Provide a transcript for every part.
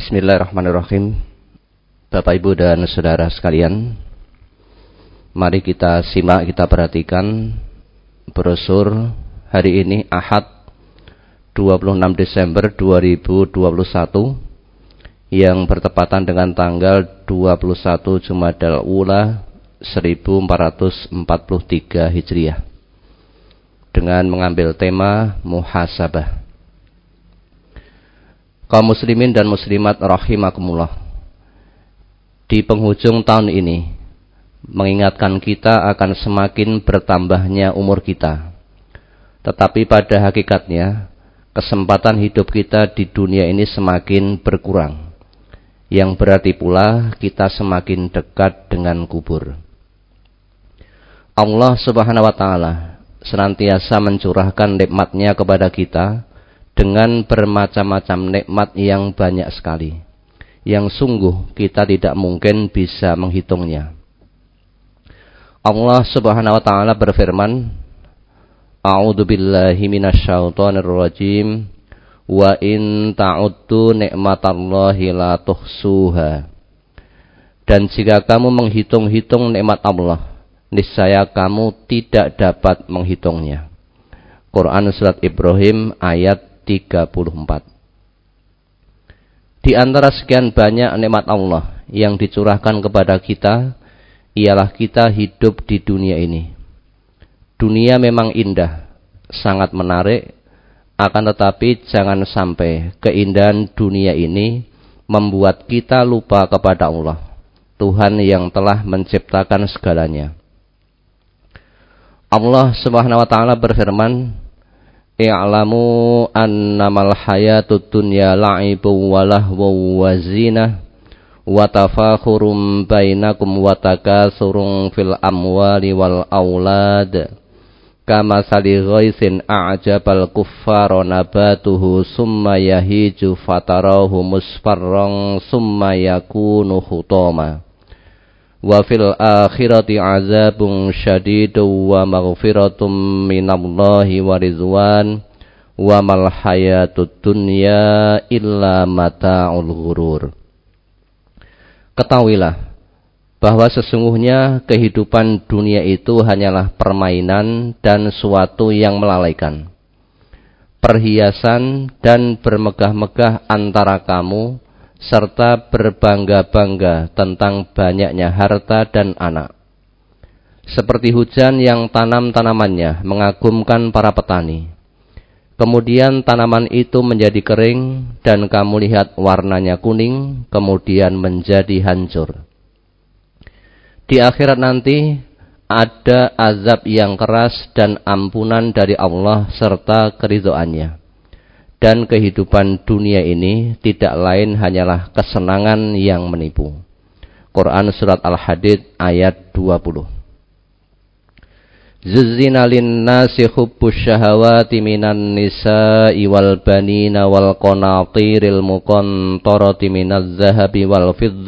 Bismillahirrahmanirrahim. Bapak, Ibu, dan saudara sekalian, mari kita simak, kita perhatikan brosur hari ini Ahad 26 Desember 2021 yang bertepatan dengan tanggal 21 Jumadal Ula 1443 Hijriah dengan mengambil tema muhasabah. Kaum muslimin dan muslimat rahimakumullah, di penghujung tahun ini mengingatkan kita akan semakin bertambahnya umur kita. Tetapi pada hakikatnya kesempatan hidup kita di dunia ini semakin berkurang, yang berarti pula kita semakin dekat dengan kubur. Allah Subhanahu wa Ta'ala senantiasa mencurahkan nikmat-Nya kepada kita dengan bermacam-macam nikmat yang banyak sekali, yang sungguh kita tidak mungkin bisa menghitungnya. Allah Subhanahu wa Ta'ala berfirman, A'udzu billahi minasyaitonir rajim, wa in ta'uddu ni'matallahi la tuhsuha. Dan jika kamu menghitung-hitung nikmat Allah, niscaya kamu tidak dapat menghitungnya. Quran Surat Ibrahim ayat 34. Di antara sekian banyak nikmat Allah yang dicurahkan kepada kita, ialah kita hidup di dunia ini. Dunia memang indah, sangat menarik, akan tetapi jangan sampai keindahan dunia ini membuat kita lupa kepada Allah, Tuhan yang telah menciptakan segalanya. Allah Subhanahu wa Ta'ala berfirman, I'lamu annamal hayatud dunya la'ibun wa lahwun wa zinah wa tafakhurum bainakum wa takasurun fil amwali wal aulad kama sali ghaisin a'jabal kuffara nabatuhu summa yahiju fatarahu musfarran summa yakunu hutama wa fil akhirati azabun syadidun wa maghfiratum minallahi wa rizwan wa mal hayatud dunya illa mata'ul ghurur. Ketahuilah bahwa sesungguhnya kehidupan dunia itu hanyalah permainan dan suatu yang melalaikan, perhiasan dan bermegah-megah antara kamu, serta berbangga-bangga tentang banyaknya harta dan anak. Seperti hujan yang tanam-tanamannya mengagumkan para petani. Kemudian tanaman itu menjadi kering dan kamu lihat warnanya kuning, kemudian menjadi hancur. Di akhirat nanti ada azab yang keras dan ampunan dari Allah serta keridhoannya. Dan kehidupan dunia ini tidak lain hanyalah kesenangan yang menipu. Quran Surat Al-Hadid ayat 20. Zuzzina linnasi hubbus syahawati minan nisa'i wal banina wal qanatiril muqantarati minaz zahabi wal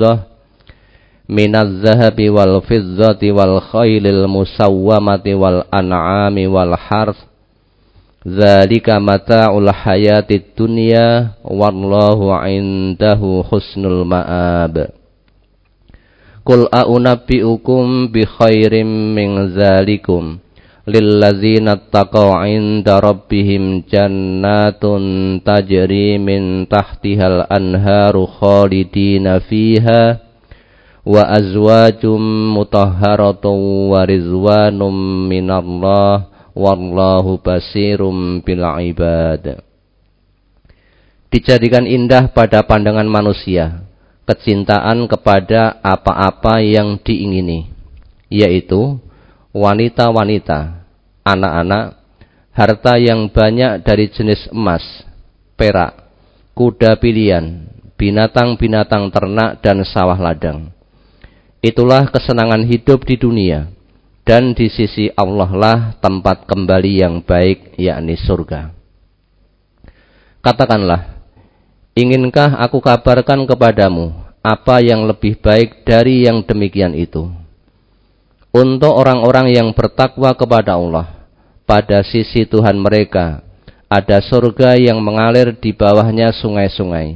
fiddati wal khailil musawwamati wal an'ami wal harth. Dzalika mata'ul hayatid dunya wallahu 'indahu husnul ma'ab. Qul a'unabbi'ukum bi khairim min dzalikum lilladzina taqaw 'inda rabbihim jannatun tajri min tahtihal anharu khalidina fiha wa azwajum mutahharatun wa rizwanum minallah wallahu basirum bil ibad. Dijadikan indah pada pandangan manusia kecintaan kepada apa-apa yang diingini, yaitu wanita-wanita, anak-anak, harta yang banyak dari jenis emas, perak, kuda pilihan, binatang-binatang ternak dan sawah ladang. Itulah kesenangan hidup di dunia. Dan di sisi Allah lah tempat kembali yang baik, yakni surga. Katakanlah, inginkah aku kabarkan kepadamu apa yang lebih baik dari yang demikian itu? Untuk orang-orang yang bertakwa kepada Allah, pada sisi Tuhan mereka ada surga yang mengalir di bawahnya sungai-sungai,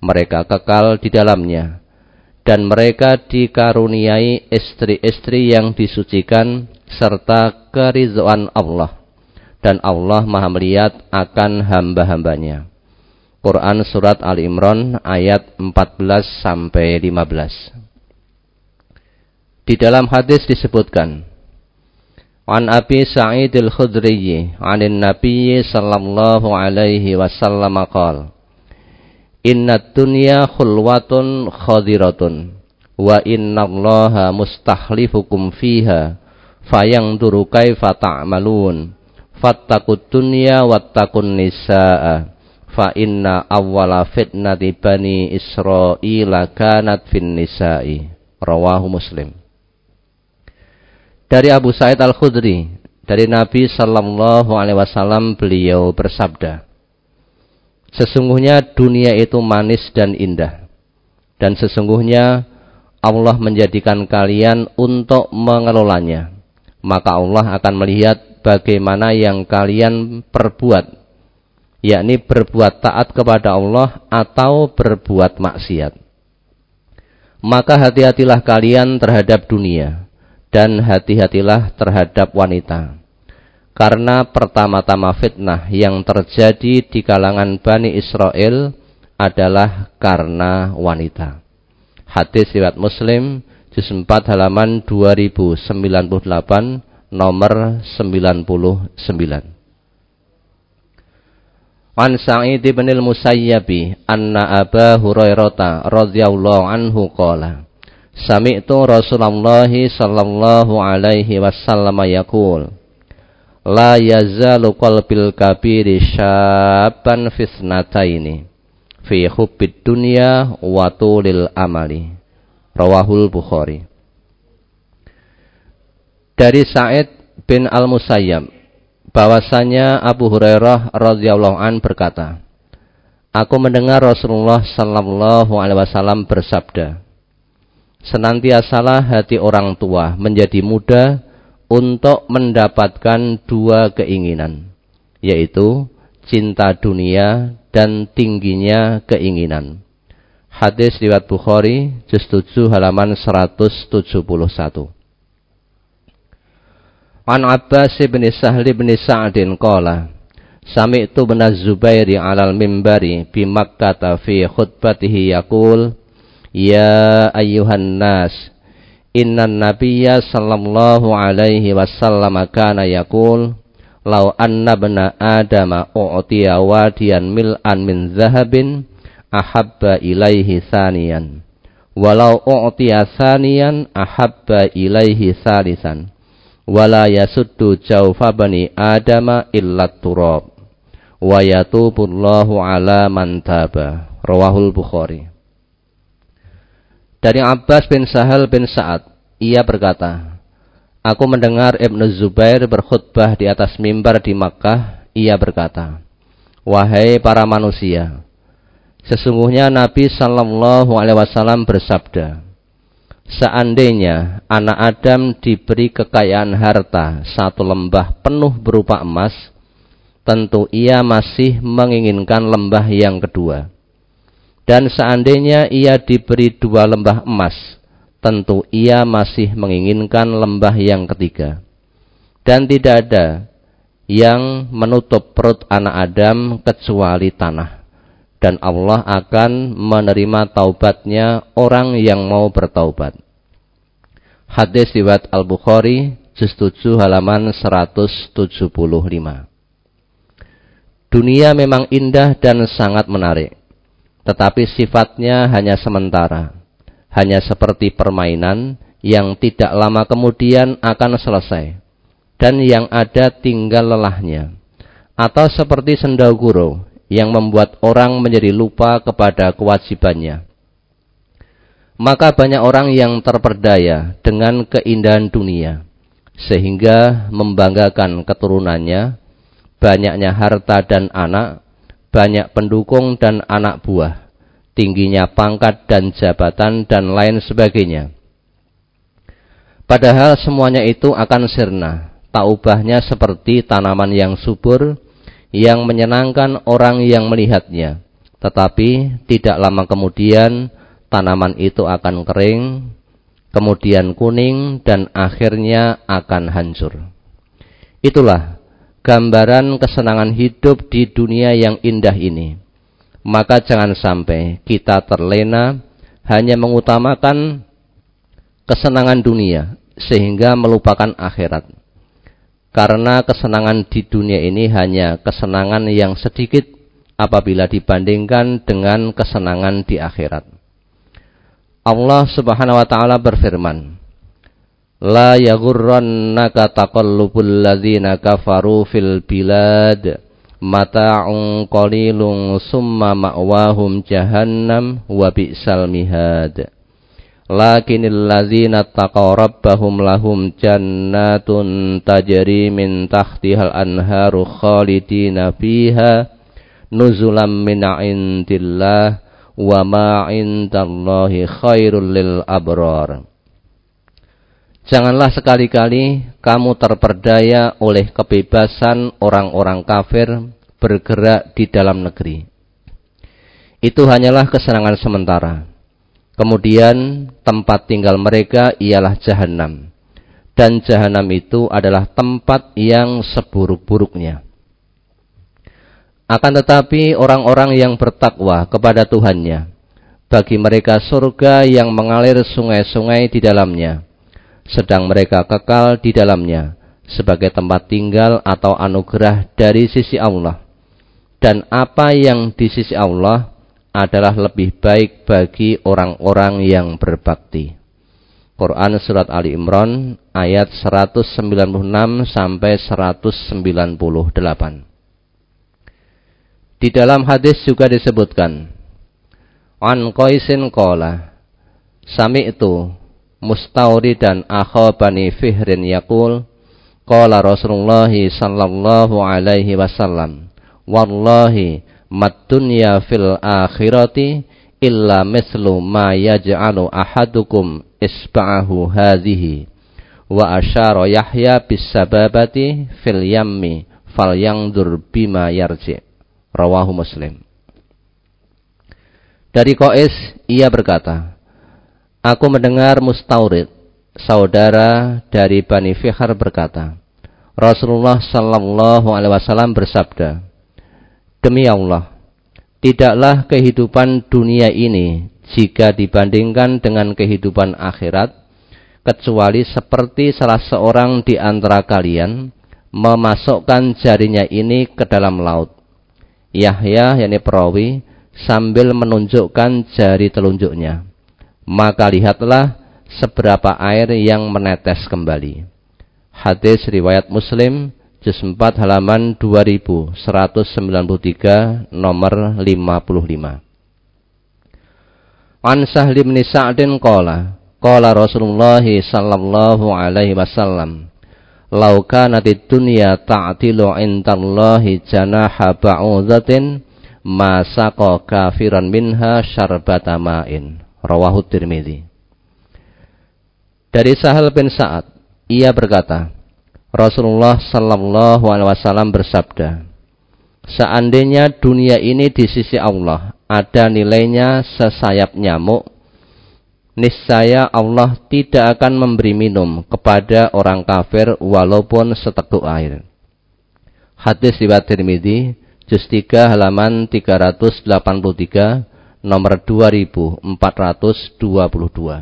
mereka kekal di dalamnya, dan mereka dikaruniai istri-istri yang disucikan serta keridhaan Allah, dan Allah Maha melihat akan hamba-hambanya. Quran Surat Ali Imran ayat 14-15. Di dalam hadis disebutkan, An Abi Sa'id al-Khudri 'anin Nabi sallallahu alaihi wasallam qala, Innad dunya khulwatun khadiratun, wa innallaha mustahlifukum fiha, fayanzuru kaifa ta'malun, fattaqud dunya wattaqun nisaa, fa inna awwala fitnati bani Israila kanat fin nisa'i. Rawahu Muslim. Dari Abu Sa'id Al-Khudri, dari Nabi sallallahu alaihi wasallam, beliau bersabda, sesungguhnya dunia itu manis dan indah, dan sesungguhnya Allah menjadikan kalian untuk mengelolanya, maka Allah akan melihat bagaimana yang kalian perbuat, yakni berbuat taat kepada Allah atau berbuat maksiat. Maka hati-hatilah kalian terhadap dunia, dan hati-hatilah terhadap wanita, karena pertama-tama fitnah yang terjadi di kalangan Bani Israel adalah karena wanita. Hadis riwayat Muslim, juz 4 halaman 2098, nomor 99. An Sa'id bin al-Musayyib anna Aba Hurairah radhiyallahu anhu qala, Sami'tu Rasulullah sallallahu alaihi wasallam yaqul, La yazalu qalbil kabiri syabban fisnataini, fi hubbid dunya wa tulil amali. Rawahul Bukhari. Dari Sa'id bin Al-Musayyab, bahwasanya Abu Hurairah radhiyallahu an berkata, Aku mendengar Rasulullah sallallahu alaihi wasallam bersabda, senantiasalah hati orang tua menjadi muda untuk mendapatkan dua keinginan, yaitu cinta dunia dan tingginya keinginan. Hadis riwayat Bukhari, juz 7 halaman 171. An Abbas bin Sahli bin Sa'din qala, Sami'tu bin Az-Zubairi 'alal mimbari bi Makkah fi khutbatihi yaqul, Ya ayyuhan nas, innan nabiyya sallallahu alaihi wasallam kana yaqul, Lau anna bna adama u'tiya wadiyan mil'an min zahabin, ahabba ilaihi thaniyan, walau u'tiya thaniyan ahabba ilaihi thalithan, wala yasuddu jawfa bani adama illa turab, wa yatubullahu ala man taba. Rawahul Bukhari. Dari Abbas bin Sahal bin Sa'ad, ia berkata, Aku mendengar Ibnu Zubair berkhutbah di atas mimbar di Makkah. Ia berkata, Wahai para manusia, sesungguhnya Nabi sallallahu alaihi wasallam bersabda, seandainya anak Adam diberi kekayaan harta 1 lembah penuh berupa emas, tentu ia masih menginginkan lembah yang kedua. Dan seandainya ia diberi 2 lembah emas, tentu ia masih menginginkan lembah yang ketiga. Dan tidak ada yang menutup perut anak Adam kecuali tanah. Dan Allah akan menerima taubatnya orang yang mau bertaubat. Hadis riwayat Al-Bukhari, juz 7 halaman 175. Dunia memang indah dan sangat menarik, tetapi sifatnya hanya sementara, hanya seperti permainan yang tidak lama kemudian akan selesai, dan yang ada tinggal lelahnya, atau seperti sendaguro yang membuat orang menjadi lupa kepada kewajibannya. Maka banyak orang yang terperdaya dengan keindahan dunia, sehingga membanggakan keturunannya, banyaknya harta dan anak, banyak pendukung dan anak buah, tingginya pangkat dan jabatan, dan lain sebagainya. Padahal semuanya itu akan sirna, tak ubahnya seperti tanaman yang subur, yang menyenangkan orang yang melihatnya, Tetapi tidak lama kemudian tanaman itu akan kering, kemudian kuning, dan akhirnya akan hancur. Itulah gambaran kesenangan hidup di dunia yang indah ini. Maka jangan sampai kita terlena hanya mengutamakan kesenangan dunia sehingga melupakan akhirat. Karena kesenangan di dunia ini hanya kesenangan yang sedikit apabila dibandingkan dengan kesenangan di akhirat. Allah Subhanahu wa taala berfirman, "La yaghurrannaka taqallubul ladzina kafaru fil bilad, mata'un qalilun summa ma'wahum jahannam wa bi'sal mihad. Lakinil ladzina taqaw rabbahum lahum jannatun tajri min tahtihal anharu khalidina fiha nuzulam min indillah wa ma indallahi khairul lil abrar." Janganlah sekali-kali kamu terperdaya oleh kebebasan orang-orang kafir bergerak di dalam negeri. Itu hanyalah kesenangan sementara. Kemudian tempat tinggal mereka ialah jahanam. Dan jahanam itu adalah tempat yang seburuk-buruknya. Akan tetapi orang-orang yang bertakwa kepada Tuhannya, bagi mereka surga yang mengalir sungai-sungai di dalamnya, sedang mereka kekal di dalamnya sebagai tempat tinggal atau anugerah dari sisi Allah. Dan apa yang di sisi Allah adalah lebih baik bagi orang-orang yang berbakti. Quran Surat Ali Imran ayat 196 sampai 198. Di dalam hadis juga disebutkan, An Qaisin qala, sami'tu Mustawridan akha Bani Fihrin yaqul, qala Rasulullah sallallahu alaihi wasallam, wallahi mad dunya fil akhirati illa mislu ma yaj'alu ahadukum isba'ahu hadhihi wa asyara Yahya bis sababati fil yammi falyanzur bima yarji. Rawahu Muslim. Dari Qais ia berkata, aku mendengar Mustawrid, saudara dari Bani Fihr berkata, Rasulullah sallallahu alaihi wasallam bersabda, demi Allah, tidaklah kehidupan dunia ini jika dibandingkan dengan kehidupan akhirat, kecuali seperti salah seorang di antara kalian memasukkan jarinya ini ke dalam laut. Yahya, yakni perawi, sambil menunjukkan jari telunjuknya. Maka lihatlah seberapa air yang menetes kembali. Hadis riwayat Muslim, Juz 4 halaman 2193 nomor 55. An Sahl bin Sa'din qala, qala Rasulullah sallallahu alaihi wasallam, law kanatid dunya ta'tilu indallahi janaha ba'udzatin ma saqa kafiran minha syarbata ma'in. Rawahu Tirmidzi. Dari Sahal bin Sa'ad, ia berkata, Rasulullah sallallahu alaihi wasallam bersabda, seandainya dunia ini di sisi Allah ada nilainya sesayap nyamuk, niscaya Allah tidak akan memberi minum kepada orang kafir walaupun seteguk air. Hadis riwayat Tirmidzi, juz 3 halaman 383 nomor 2422.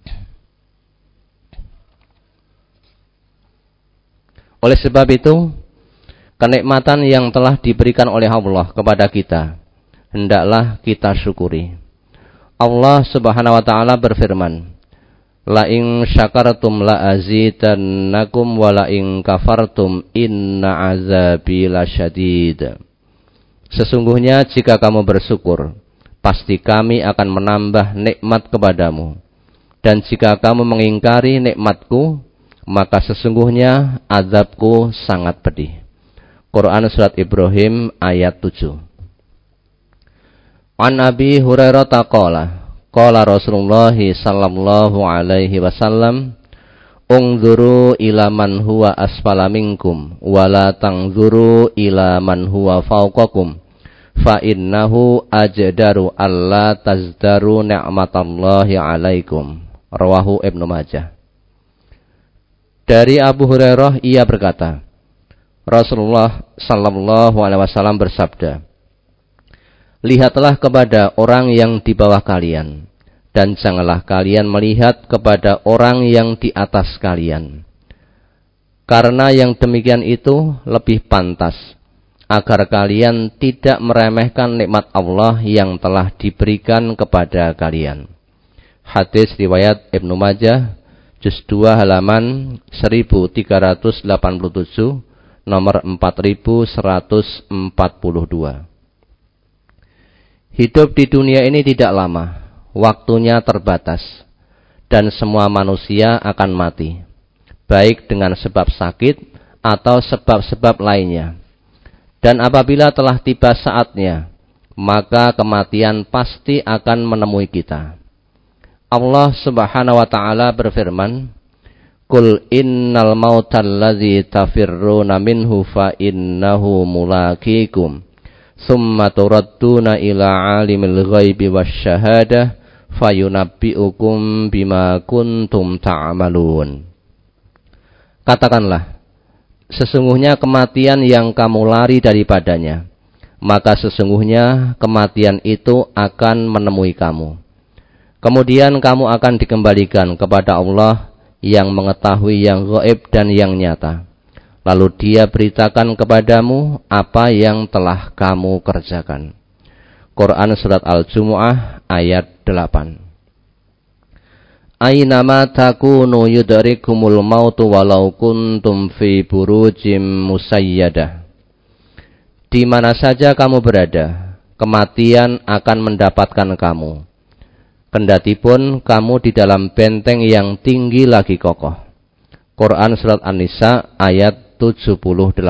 Oleh sebab itu, kenikmatan yang telah diberikan oleh Allah kepada kita, hendaklah kita syukuri. Allah Subhanahu wa taala berfirman, la in syakartum la azidannakum wa la in kafartum inna azabi lasyadid. Sesungguhnya jika kamu bersyukur, pasti kami akan menambah nikmat kepadamu. Dan jika kamu mengingkari nikmatku, maka sesungguhnya azabku sangat pedih. Quran Surat Ibrahim ayat 7. An Abi Hurairah qala, qala Rasulullah sallallahu alaihi wasallam, unzuru ila man huwa asfala minkum wa la tanzuru ila man huwa fawqakum, fa innahu ajdaru alla tazdaru ni'matallahi 'alaikum. Rawahu Ibnu Majah. Dari Abu Hurairah ia berkata, Rasulullah sallallahu alaihi wasallam bersabda, lihatlah kepada orang yang di bawah kalian, dan janganlah kalian melihat kepada orang yang di atas kalian. Karena yang demikian itu lebih pantas, agar kalian tidak meremehkan nikmat Allah yang telah diberikan kepada kalian. Hadis riwayat Ibnu Majah, juz 2 halaman 1387, nomor 4142. Hidup di dunia ini tidak lama, waktunya terbatas, dan semua manusia akan mati, baik dengan sebab sakit atau sebab-sebab lainnya. Dan apabila telah tiba saatnya, maka kematian pasti akan menemui kita. Allah Subhanahu wa taala berfirman, Qul innal mautal ladzi tafirruna minhu fa innahu mulaqikum summa turadduna ila alimil ghaibi wasyahadah fayunabbi'ukum bima kuntum ta'malun. Katakanlah, sesungguhnya kematian yang kamu lari daripadanya, maka sesungguhnya kematian itu akan menemui kamu. Kemudian kamu akan dikembalikan kepada Allah yang mengetahui yang gaib dan yang nyata. Lalu Dia beritakan kepadamu apa yang telah kamu kerjakan. Quran Surat Al-Jumu'ah ayat 8. Aynama takunu yudrikumul mautu walau kuntum fi burujim musayyadah. Di mana saja kamu berada, kematian akan mendapatkan kamu. Kendatipun kamu di dalam benteng yang tinggi lagi kokoh. Quran Surat An-Nisa ayat 78.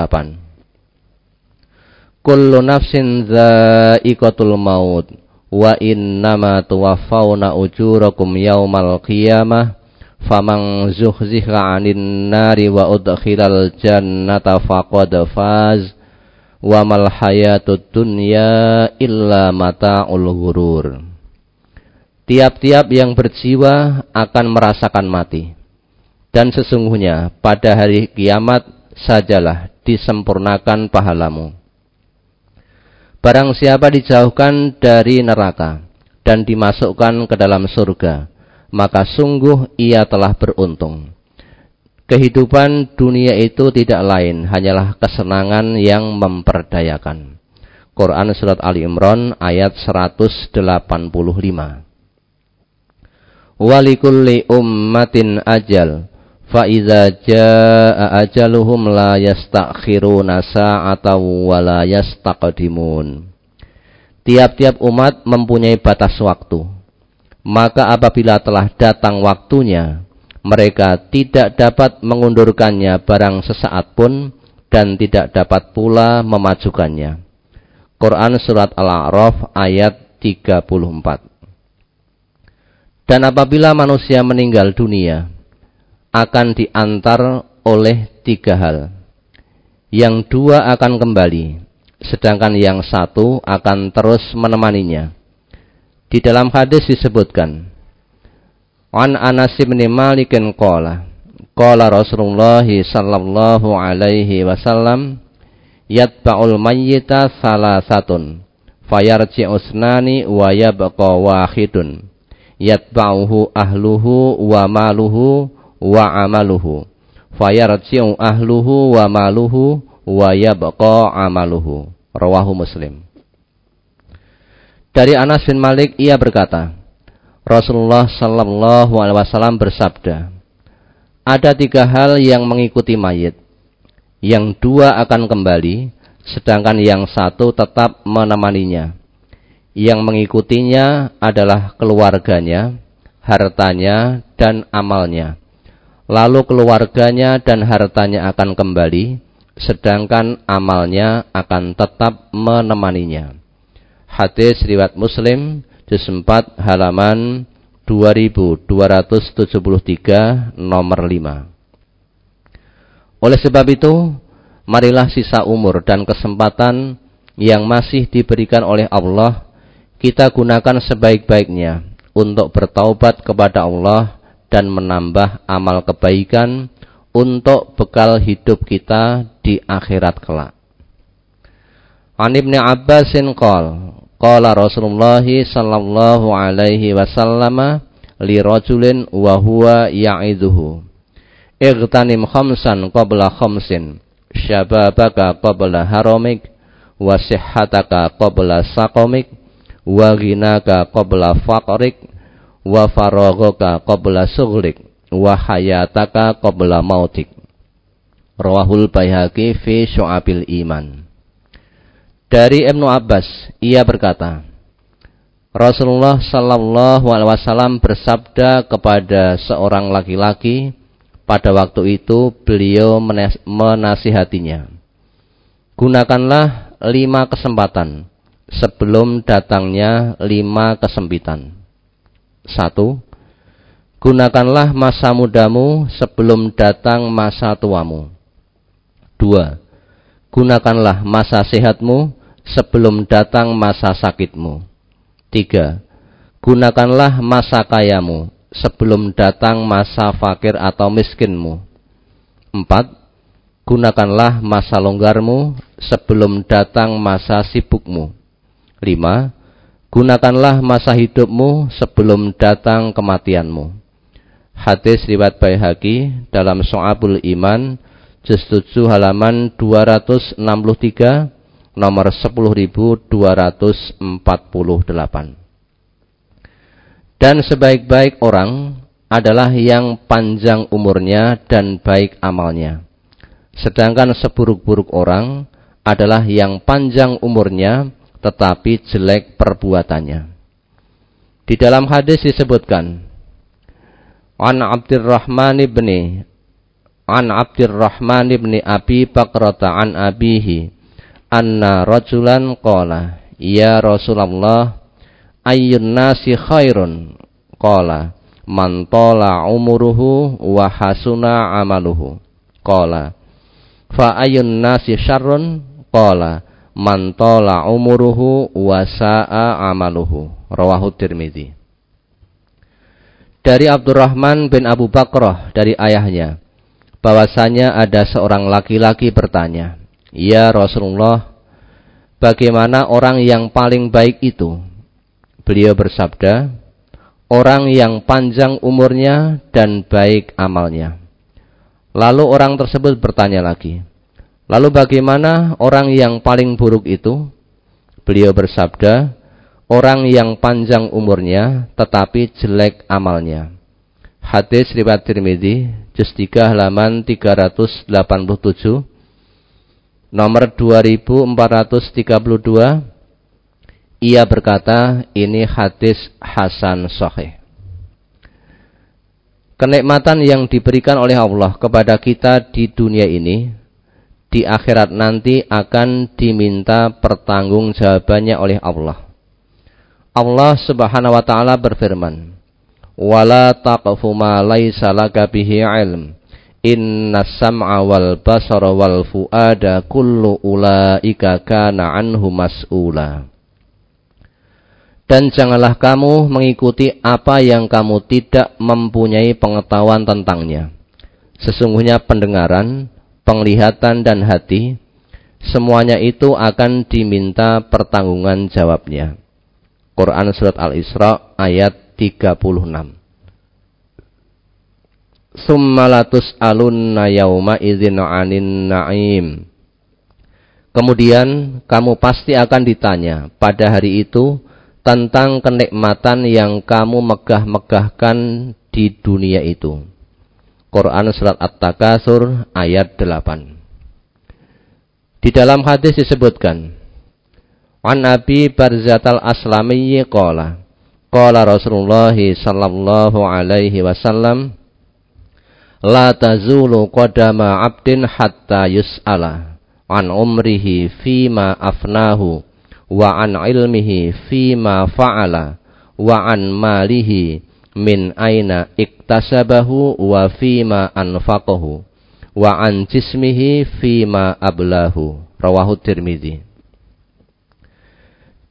Kullu nafsin dha'iqatul maut wa innama tuwaffawna ujurakum yaumal qiyamah faman zuhziha 'anil nari wa udkhilal jannata faqad faz wa mal hayatud dunya illa mata'ul ghurur. Tiap-tiap yang berjiwa akan merasakan mati. Dan sesungguhnya pada hari kiamat sajalah disempurnakan pahalamu. Barang siapa dijauhkan dari neraka dan dimasukkan ke dalam surga, maka sungguh ia telah beruntung. Kehidupan dunia itu tidak lain hanyalah kesenangan yang memperdayakan. Quran Surat Ali Imran ayat 185. Walikulli ummatin ajal fa idza jaa ajaluhum la yastakhiruna sa'atan wa la yastaqdimun. Tiap-tiap umat mempunyai batas waktu, maka apabila telah datang waktunya, mereka tidak dapat mengundurkannya barang sesaat pun dan tidak dapat pula memajukannya. Quran Surat Al-A'raf ayat 34. Dan apabila manusia meninggal dunia, akan diantar oleh 3 hal. Yang 2 akan kembali, sedangkan yang 1 akan terus menemaninya. Di dalam hadis disebutkan, An Anas bin Malik qala Rasulullah sallallahu alaihi wasallam, yatba'ul mayyita salasatun, fayarji'u usnani wa yabqa wahidun. Yatba'uhu ahluhu wa maluhu wa amaluhu fayarji'u ahluhu wa maluhu wa yabqa amaluhu. Rawahu Muslim. Dari Anas bin Malik ia berkata, Rasulullah sallallahu alaihi wasallam bersabda, ada 3 hal yang mengikuti mayit. Yang 2 akan kembali, sedangkan yang 1 tetap menemaninya. Yang mengikutinya adalah keluarganya, hartanya, dan amalnya. Lalu keluarganya dan hartanya akan kembali, sedangkan amalnya akan tetap menemaninya. Hadis riwayat Muslim, juz 4 halaman 2273, nomor 5. Oleh sebab itu, marilah sisa umur dan kesempatan yang masih diberikan oleh Allah, kita gunakan sebaik-baiknya untuk bertaubat kepada Allah dan menambah amal kebaikan untuk bekal hidup kita di akhirat kelak. An Ibnu Abbasin qala Rasulullah sallallahu alaihi wasallam li rajulin wa huwa ya'idhuhu, igtanim khamsan qabla khamsin, syababaka qabla haramik, wa sihhataka qabla saqamik, wa ghinaka qabla faqrik, wa faraghaka qabla sughlik, wa hayataka qabla mautik. Rawahul Baihaqi fi Syu'abil Iman. Dari Ibnu Abbas, ia berkata, Rasulullah sallallahu alaihi wasallam bersabda kepada seorang laki-laki. Pada waktu itu beliau menasihatinya, gunakanlah 5 kesempatan sebelum datangnya 5 kesempitan. 1. Gunakanlah masa mudamu sebelum datang masa tuamu. 2. Gunakanlah masa sehatmu sebelum datang masa sakitmu. 3. Gunakanlah masa kayamu sebelum datang masa fakir atau miskinmu. 4. Gunakanlah masa longgarmu sebelum datang masa sibukmu. 5. Gunakanlah masa hidupmu sebelum datang kematianmu. Hadis riwayat Baihaqi dalam Syu'abul Iman, juz 7 halaman 263, nomor 10248. Dan sebaik-baik orang adalah yang panjang umurnya dan baik amalnya. Sedangkan seburuk-buruk orang adalah yang panjang umurnya tetapi jelek perbuatannya. Di dalam hadis disebutkan, An Abdurrahman ibni Abi Bakrata an abihi anna rajulan qala, ya Rasulullah, ayyun nasi khairun? Qala, man tala umuruhu wa hasuna amaluhu. Qala, fa ayyun nasi syarrun? Qala, man tala umuruhu wa sa'a amaluhu. Rawahu Tirmidzi. Dari Abdurrahman bin Abu Bakrah dari ayahnya, bahwasanya ada seorang laki-laki bertanya, ya Rasulullah, bagaimana orang yang paling baik itu? Beliau bersabda, orang yang panjang umurnya dan baik amalnya. Lalu orang tersebut bertanya lagi, lalu bagaimana orang yang paling buruk itu? Beliau bersabda, orang yang panjang umurnya tetapi jelek amalnya. Hadis riwayat Tirmidzi, juz 3 halaman 387, nomor 2432. Ia berkata, ini hadis hasan sahih. Kenikmatan yang diberikan oleh Allah kepada kita di dunia ini, di akhirat nanti akan diminta pertanggungjawabannya oleh Allah. Allah Subhanahu wa taala berfirman, "Wala taqfu ma laisa laka bihi ilm. Innas sam'a wal basara wal fuada kullu ulaika kana anhu mas'ula." Dan janganlah kamu mengikuti apa yang kamu tidak mempunyai pengetahuan tentangnya. Sesungguhnya pendengaran, penglihatan dan hati, semuanya itu akan diminta pertanggungan jawabnya. Quran Surat Al-Isra ayat 36. Summa latus'alunna yauma idzin 'anin na'im. Kemudian kamu pasti akan ditanya pada hari itu tentang kenikmatan yang kamu megah-megahkan di dunia itu. Quran Surat At-Takatsur ayat 8. Di dalam hadis disebutkan, An Abi Barzatal Aslami qala, qala Rasulullah sallallahu alaihi wasallam, la tazulu qadama 'abdin hatta yus'ala an umrihi fima afnahu wa an ilmihi fima fa'ala wa an malihi min aina iktasabahu wa fima anfaqahu wa an jismihi fima ablahu. Rawahu Tirmidzi.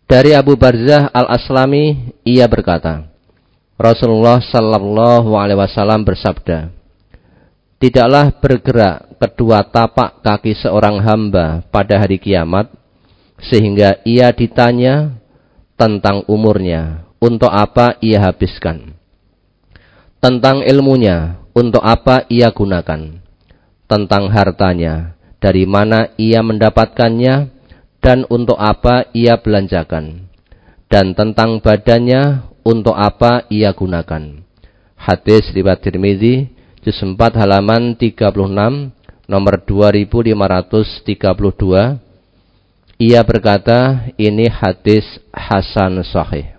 Dari Abu Barzah Al-Aslami, ia berkata, Rasulullah sallallahu alaihi wasallam bersabda, tidaklah bergerak kedua tapak kaki seorang hamba pada hari kiamat, sehingga ia ditanya tentang umurnya, untuk apa ia habiskan, tentang ilmunya, untuk apa ia gunakan, tentang hartanya, dari mana ia mendapatkannya, dan untuk apa ia belanjakan, dan tentang badannya, untuk apa ia gunakan. Hadis riwayat Tirmizi, juz 4 halaman 36, nomor 2532. Ia berkata, ini hadis hasan sahih.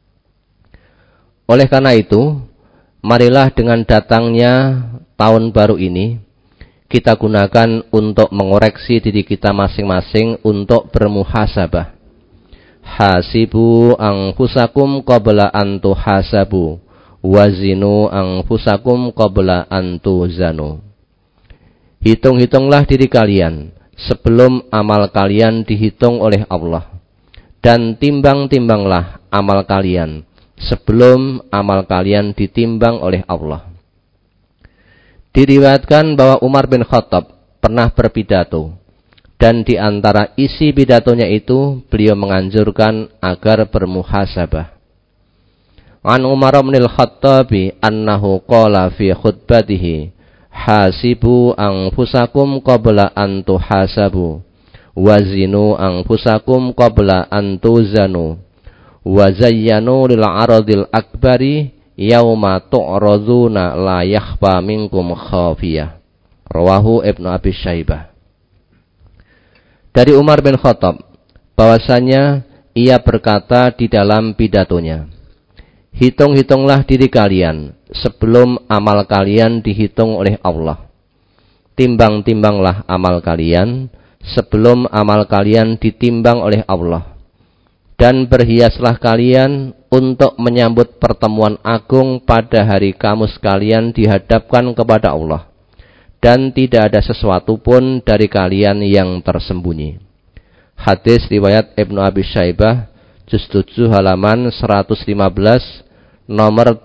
Oleh karena itu, marilah dengan datangnya tahun baru ini, kita gunakan untuk mengoreksi diri kita masing-masing untuk bermuhasabah. Hasibu anfusakum qabla an tuhasabu, wazinu anfusakum qabla an tuzanu. Hitung-hitunglah diri kalian sebelum amal kalian dihitung oleh Allah, dan timbang-timbanglah amal kalian sebelum amal kalian ditimbang oleh Allah. Diriwayatkan bahwa Umar bin Khattab pernah berpidato, dan di antara isi pidatonya itu beliau menganjurkan agar bermuhasabah. An Umar bin Al-Khattabi annahu qala fi khutbatihi, hasibu anfusakum qabla an tuhasabu, wazinu anfusakum qabla an tuzanu, wazayyanu lil aradil akbari yauma tu'raduna la yakhfa minkum khafiyah. Rawahu Ibnu Abi Syaibah. Dari Umar bin Khattab bahwasanya ia berkata di dalam pidatonya, hitung-hitunglah diri kalian sebelum amal kalian dihitung oleh Allah. Timbang-timbanglah amal kalian sebelum amal kalian ditimbang oleh Allah. Dan berhiaslah kalian untuk menyambut pertemuan agung pada hari kamu sekalian dihadapkan kepada Allah. Dan tidak ada sesuatu pun dari kalian yang tersembunyi. Hadis riwayat Ibnu Abi Syaibah, juz 7 halaman 115, nomor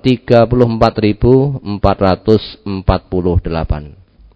34.448.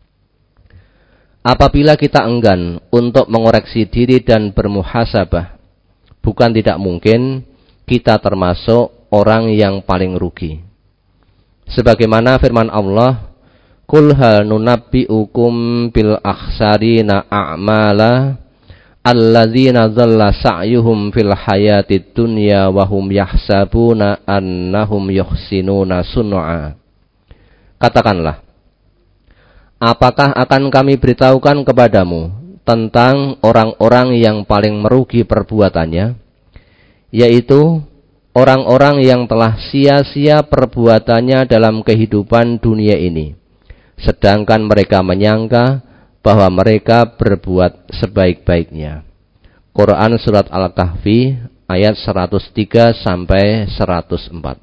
Apabila kita enggan untuk mengoreksi diri dan bermuhasabah, bukan tidak mungkin kita termasuk orang yang paling rugi. Sebagaimana firman Allah, Qul hal nunabbi'ukum bil akhsarina a'mala alladzina dhalla sa'yuhum fil hayatid dunya wa hum yahsabuna annahum yuhsinuna sun'a. Katakanlah, apakah akan kami beritahukan kepadamu tentang orang-orang yang paling merugi perbuatannya, yaitu orang-orang yang telah sia-sia perbuatannya dalam kehidupan dunia ini, sedangkan mereka menyangka bahwa mereka berbuat sebaik-baiknya. Quran Surat Al-Kahfi ayat 103 sampai 104.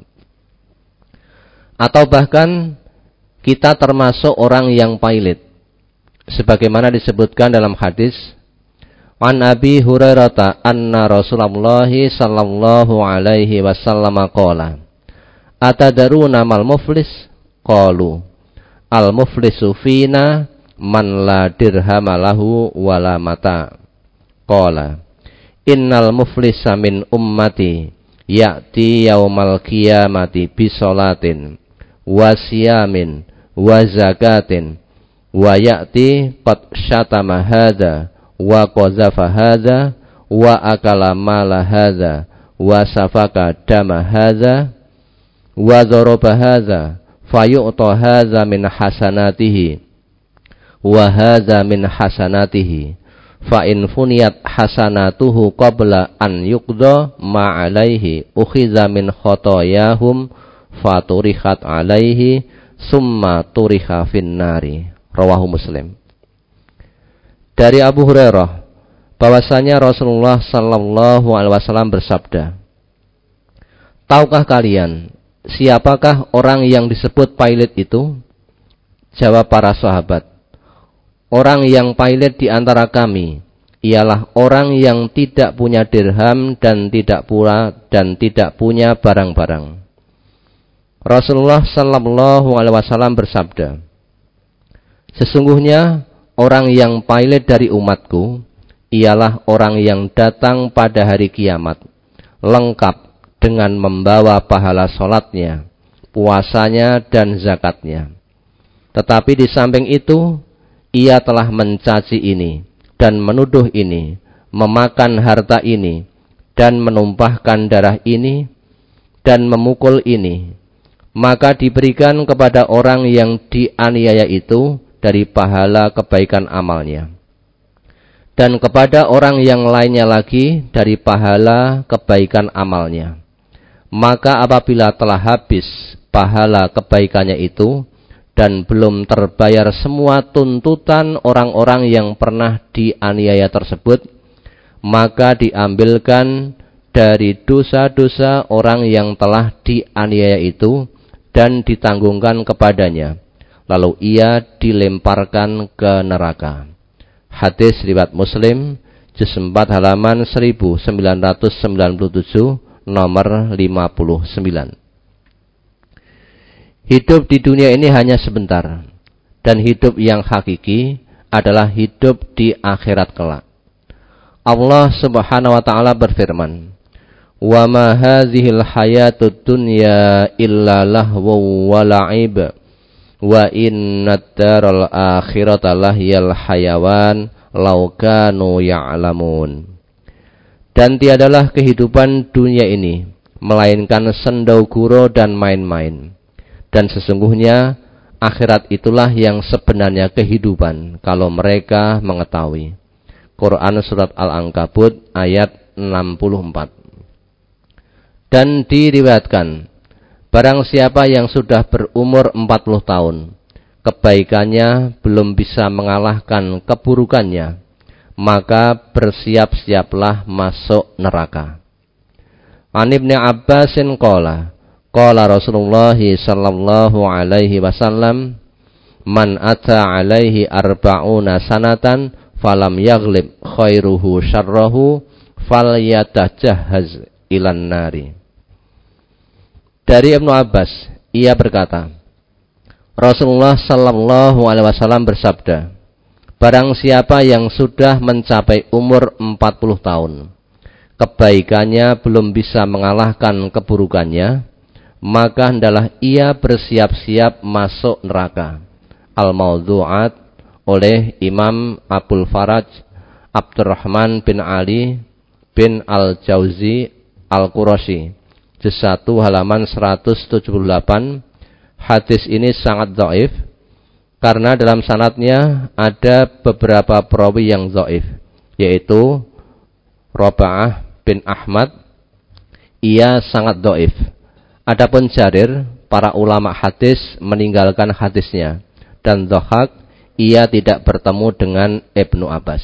Atau bahkan kita termasuk orang yang pailit, sebagaimana disebutkan dalam hadis, An Abi Hurairah anna Rasulullah sallallahu alaihi wasallam qala, atadaruna mal muflis? Qalu, al muflisu fina man la dirhama lahu wala mata. Qala, innal muflisa min ummati ya'ti yaumal qiyamati bisolatin wa siyamin wa zakatin wa ya'ti qad syatama hadha wa qazafa hadha wa akala mala hadha wa safaka dama hadha wa dharaba hadha fayu'ta hadha min hasanatihi wa hadha min hasanatihi fa in funiyat hasanatuhu qabla an yuqda ma alaihi ukhiza min khotoyahum faturihat alaihi summa turiha finnari. Rawahu Muslim. Dari Abu Hurairah bahwasanya Rasulullah sallallahu alaihi wasallam bersabda, tahukah kalian siapakah orang yang disebut pailit itu? Jawab para sahabat, orang yang pailit di antara kami ialah orang yang tidak punya dirham dan tidak punya barang-barang. Rasulullah sallallahu alaihi wasallam bersabda, sesungguhnya orang yang pailet dari umatku ialah orang yang datang pada hari kiamat lengkap dengan membawa pahala sholatnya, puasanya, dan zakatnya. Tetapi di samping itu, ia telah mencaci ini dan menuduh ini, memakan harta ini, dan menumpahkan darah ini, dan memukul ini. Maka diberikan kepada orang yang dianiaya itu dari pahala kebaikan amalnya, dan kepada orang yang lainnya lagi dari pahala kebaikan amalnya. Maka apabila telah habis pahala kebaikannya itu dan belum terbayar semua tuntutan orang-orang yang pernah dianiaya tersebut, maka diambilkan dari dosa-dosa orang yang telah dianiaya itu dan ditanggungkan kepadanya, lalu ia dilemparkan ke neraka. Hadis riwayat Muslim, juz 4 halaman 1997, nomor 59. Hidup di dunia ini hanya sebentar, dan hidup yang hakiki adalah hidup di akhirat kelak. Allah Subhanahu wa taala berfirman, "Wa ma hadzihil hayatud dunya illa lahwu wa la'ib, wa innad daral akhirata lahyal hayawan law kanu ya'lamun." Dan tiadalah kehidupan dunia ini melainkan sendau gurau dan main-main. Dan sesungguhnya akhirat itulah yang sebenarnya kehidupan kalau mereka mengetahui. Quran surat Al-Ankabut ayat 64. Dan diriwayatkan, barang siapa yang sudah berumur 40 tahun, kebaikannya belum bisa mengalahkan keburukannya, maka bersiap-siaplah masuk neraka. An Ibnu Abbasin qala Rasulullah sallallahu alaihi wasallam, man ata alaihi arba'una sanatan falam yaghlib khairuhu syarrahu falyatajahhaz ilan nari. Dari Ibnu Abbas, ia berkata, Rasulullah sallallahu alaihi wasallam bersabda, barang siapa yang sudah mencapai umur 40 tahun, kebaikannya belum bisa mengalahkan keburukannya, maka hendaklah ia bersiap-siap masuk neraka. Al-Mawdu'at oleh Imam Abul Faraj Abdurrahman bin Ali bin Al-Jauzi Al-Qurashi, juz 1 halaman 178. Hadis ini sangat dhaif karena dalam sanadnya ada beberapa perawi yang dhaif, yaitu Roba'ah bin Ahmad, ia sangat dhaif. Adapun Jarir, para ulama hadis meninggalkan hadisnya, dan Dhahak, ia tidak bertemu dengan Ibnu Abbas.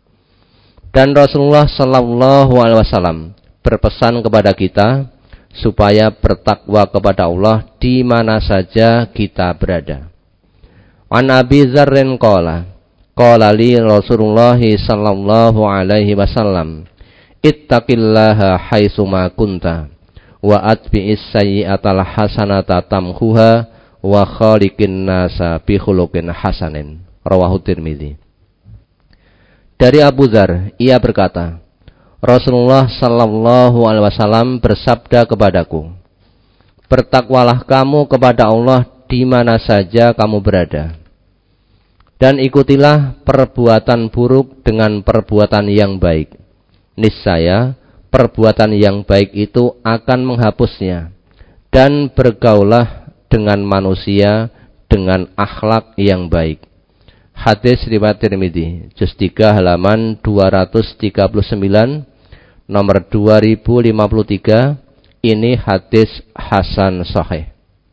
Dan Rasulullah sallallahu alaihi wasallam berpesan kepada kita supaya bertakwa kepada Allah di mana saja kita berada. An Abi Dzarrin qala li Rasulullah sallallahu alaihi wasallam, ittaqillaha haitsu ma kunta wa atbi'is sayyi'atal hasanata tamhuha wa khaliqin nasa bi khuluqin hasanin. Rawahu Tirmidzi. Dari Abu Dzar, ia berkata, Rasulullah sallallahu alaihi wasallam bersabda kepadaku, bertakwalah kamu kepada Allah di mana saja kamu berada, dan ikutilah perbuatan buruk dengan perbuatan yang baik. Niscaya perbuatan yang baik itu akan menghapusnya, dan bergaulah dengan manusia dengan akhlak yang baik. Hadis riwayat Tirmidzi, juz 3 halaman 239, nomor 2053. Ini hadis hasan sahih.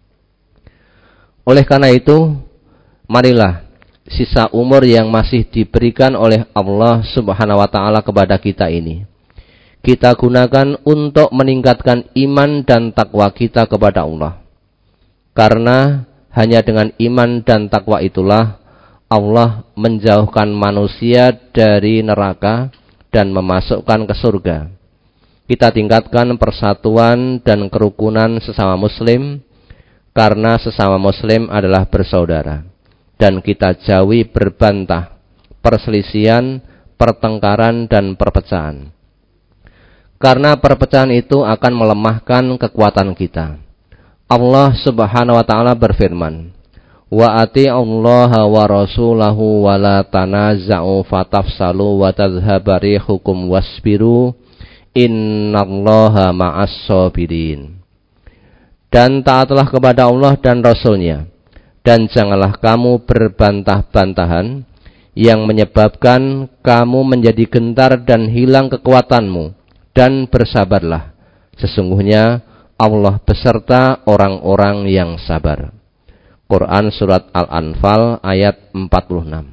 Oleh karena itu, marilah sisa umur yang masih diberikan oleh Allah Subhanahu wa taala kepada kita ini kita gunakan untuk meningkatkan iman dan takwa kita kepada Allah. Karena hanya dengan iman dan takwa itulah Allah menjauhkan manusia dari neraka dan memasukkan ke surga. Kita tingkatkan persatuan dan kerukunan sesama muslim, karena sesama muslim adalah bersaudara. Dan kita jauhi berbantah, perselisihan, pertengkaran, dan perpecahan. Karena perpecahan itu akan melemahkan kekuatan kita. Allah Subhanahu wa taala berfirman, "Wa ati'ullaha wa rasulahu wa la tanaza'u fatafsalu wa tadhhaba rihukum wasbiru innallaha ma'as sabirin." Dan taatlah kepada Allah dan Rasul-Nya, dan janganlah kamu berbantah-bantahan yang menyebabkan kamu menjadi gentar dan hilang kekuatanmu, dan bersabarlah. Sesungguhnya Allah beserta orang-orang yang sabar. Quran Surat Al-Anfal ayat 46.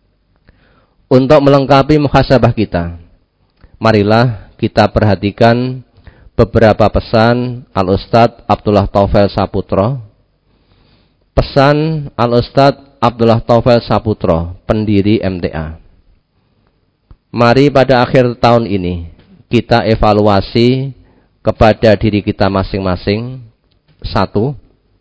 Untuk melengkapi muhasabah kita, marilah kita perhatikan beberapa pesan Al-Ustadz Abdullah Taufel Saputro. Pesan Al-Ustadz Abdullah Taufel Saputro, pendiri MTA. Mari pada akhir tahun ini kita evaluasi kepada diri kita masing-masing. 1.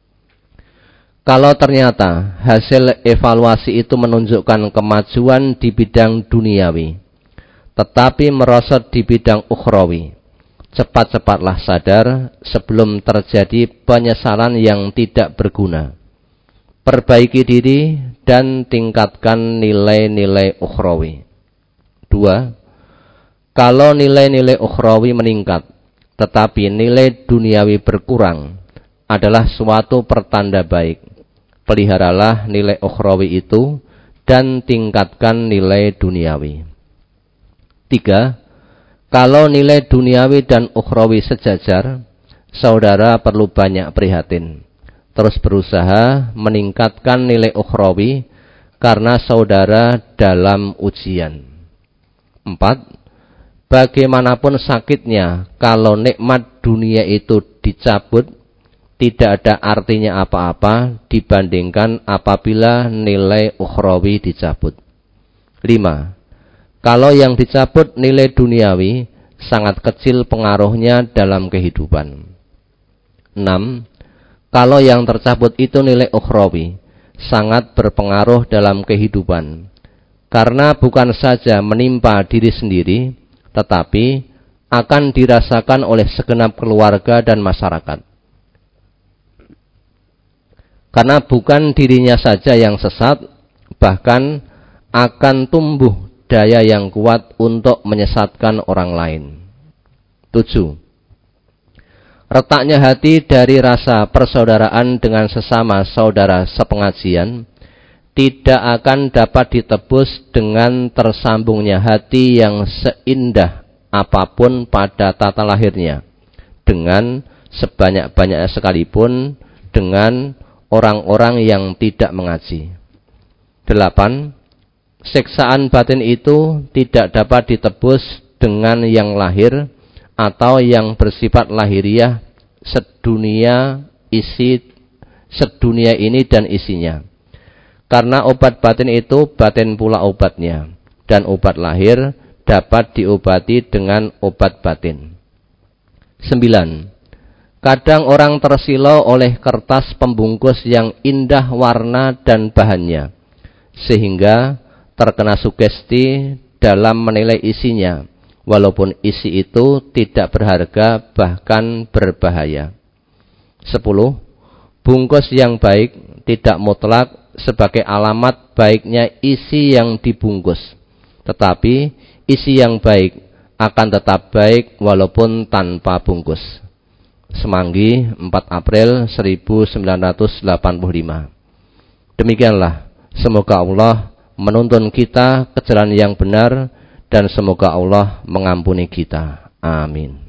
Kalau ternyata hasil evaluasi itu menunjukkan kemajuan di bidang duniawi, tetapi merosot di bidang ukhrawi, cepat-cepatlah sadar sebelum terjadi penyesalan yang tidak berguna. Perbaiki diri dan tingkatkan nilai-nilai ukhrawi. 2. Kalau nilai-nilai ukhrawi meningkat, tetapi nilai duniawi berkurang, adalah suatu pertanda baik. Peliharalah nilai ukhrawi itu dan tingkatkan nilai duniawi. 3. Kalau nilai duniawi dan ukhrawi sejajar, saudara perlu banyak prihatin. Terus berusaha meningkatkan nilai ukhrawi karena saudara dalam ujian. 4. Bagaimanapun sakitnya, kalau nikmat dunia itu dicabut, tidak ada artinya apa-apa dibandingkan apabila nilai ukhrawi dicabut. 5. Kalau yang dicabut nilai duniawi, sangat kecil pengaruhnya dalam kehidupan. 6. Kalau yang tercabut itu nilai ukhrawi, sangat berpengaruh dalam kehidupan. Karena bukan saja menimpa diri sendiri, tetapi akan dirasakan oleh segenap keluarga dan masyarakat. Karena bukan dirinya saja yang sesat, bahkan akan tumbuh daya yang kuat untuk menyesatkan orang lain. 7. Retaknya hati dari rasa persaudaraan dengan sesama saudara sepengajian tidak akan dapat ditebus dengan tersambungnya hati yang seindah apapun pada tata lahirnya, dengan sebanyak-banyaknya sekalipun dengan orang-orang yang tidak mengaji. 8. Siksaan batin itu tidak dapat ditebus dengan yang lahir atau yang bersifat lahiriah sedunia ini dan isinya. Karena obat batin itu batin pula obatnya, dan obat lahir dapat diobati dengan obat batin. 9. Kadang orang tersilau oleh kertas pembungkus yang indah warna dan bahannya, sehingga terkena sugesti dalam menilai isinya, walaupun isi itu tidak berharga bahkan berbahaya. 10. Bungkus yang baik tidak mutlak sebagai alamat baiknya isi yang dibungkus, tetapi isi yang baik akan tetap baik walaupun tanpa bungkus. Semanggi, 4 April 1985. Demikianlah, semoga Allah menuntun kita ke jalan yang benar, dan semoga Allah mengampuni kita. Amin.